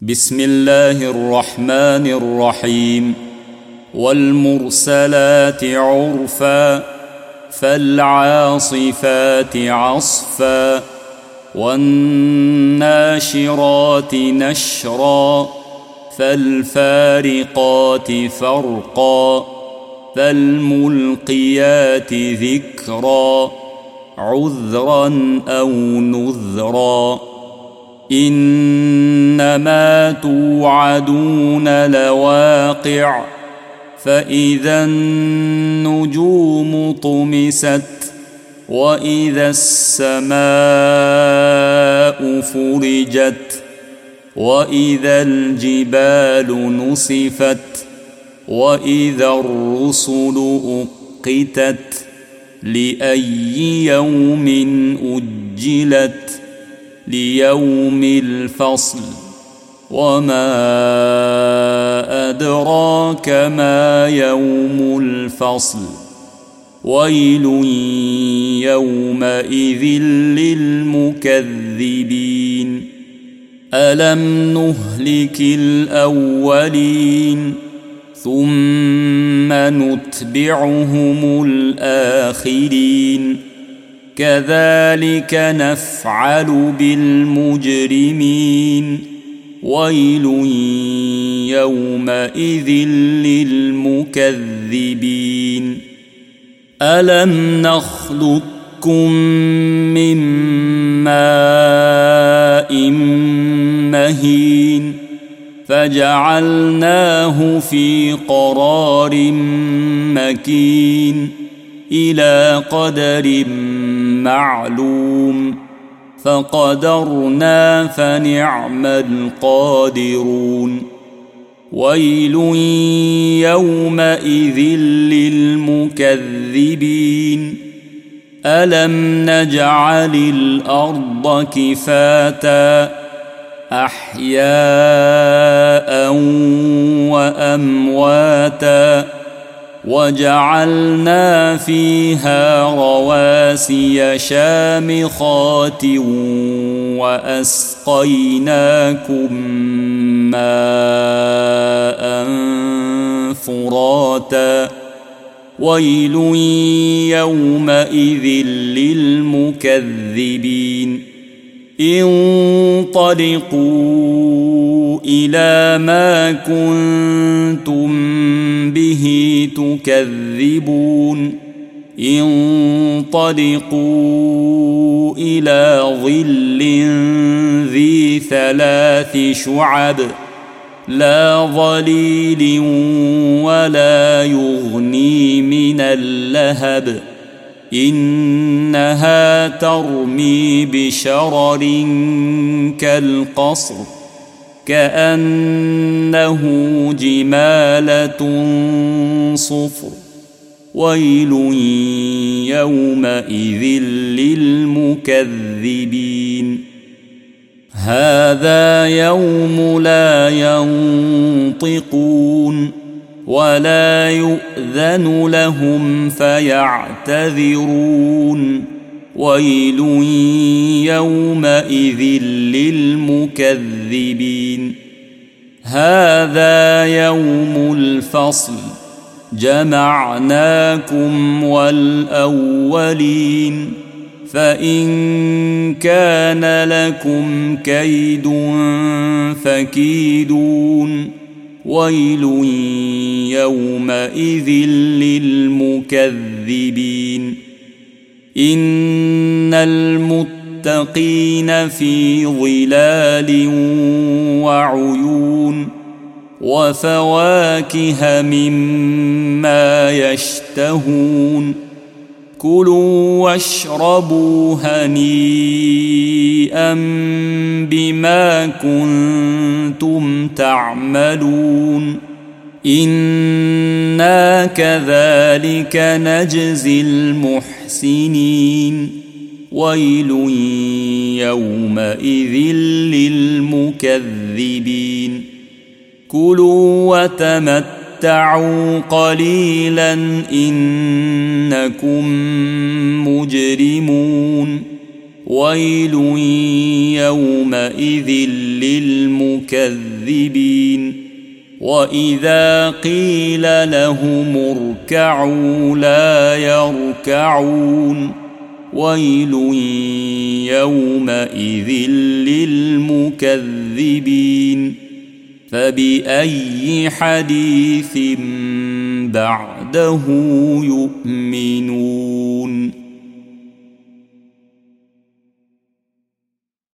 بسم الله الرحمن الرحيم. والمرسلات عرفا فالعاصفات عصفا والناشرات نشرا فالفارقات فرقا فالملقيات ذكرا عذرا أو نذرا إنما توعدون لواقع فإذا النجوم طمست وإذا السماء فرجت وإذا الجبال نسفت وإذا الرسل أقتت لأي يوم أجلت ليوم الفصل وما أدراك ما يوم الفصل ويل يومئذ للمكذبين ألم نهلك الأولين ثم نتبعهم الآخرين كذلك نفعل بالمجرمين ويل يومئذ للمكذبين ألم نخلقكم من ماء مهين فجعلناه في قرار مكين إلى قدر معلوم فقدرنا فنعم القادرون ويل يومئذ للمكذبين ألم نجعل الأرض كفاتا أحياء وأمواتا وجعلنا فيها رواسي شامخات وأسقيناكم ماء فراتا ويل يومئذ للمكذبين انطلقوا إلى ما كنتم به تكذبون انطلقوا إلى ظل ذي 3 شعب لا ظليل ولا يغني من اللهب إنها ترمي بشرر كالقصر كأنه جمالة صفر ويل يومئذ للمكذبين هذا يوم لا ينطقون ولا يؤذن لهم فيعتذرون ويل يومئذ للمكذبين هذا يوم الفصل جمعناكم والأولين فإن كان لكم كيد فكيدون ويل يومئذ للمكذبين إن المتقين في ظلال وعيون وفواكه مما يشتهون كلوا واشربوا هنيئا بما كنتم تعملون إنا كذلك نجزي المحسنين ويل يومئذ للمكذبين كلوا وتمتعوا قليلا إنكم مجرمون ويل يومئذ للمكذبين وإذا قيل لهم اركعوا لا يركعون ويل يومئذ للمكذبين فبأي حديث بعده يؤمنون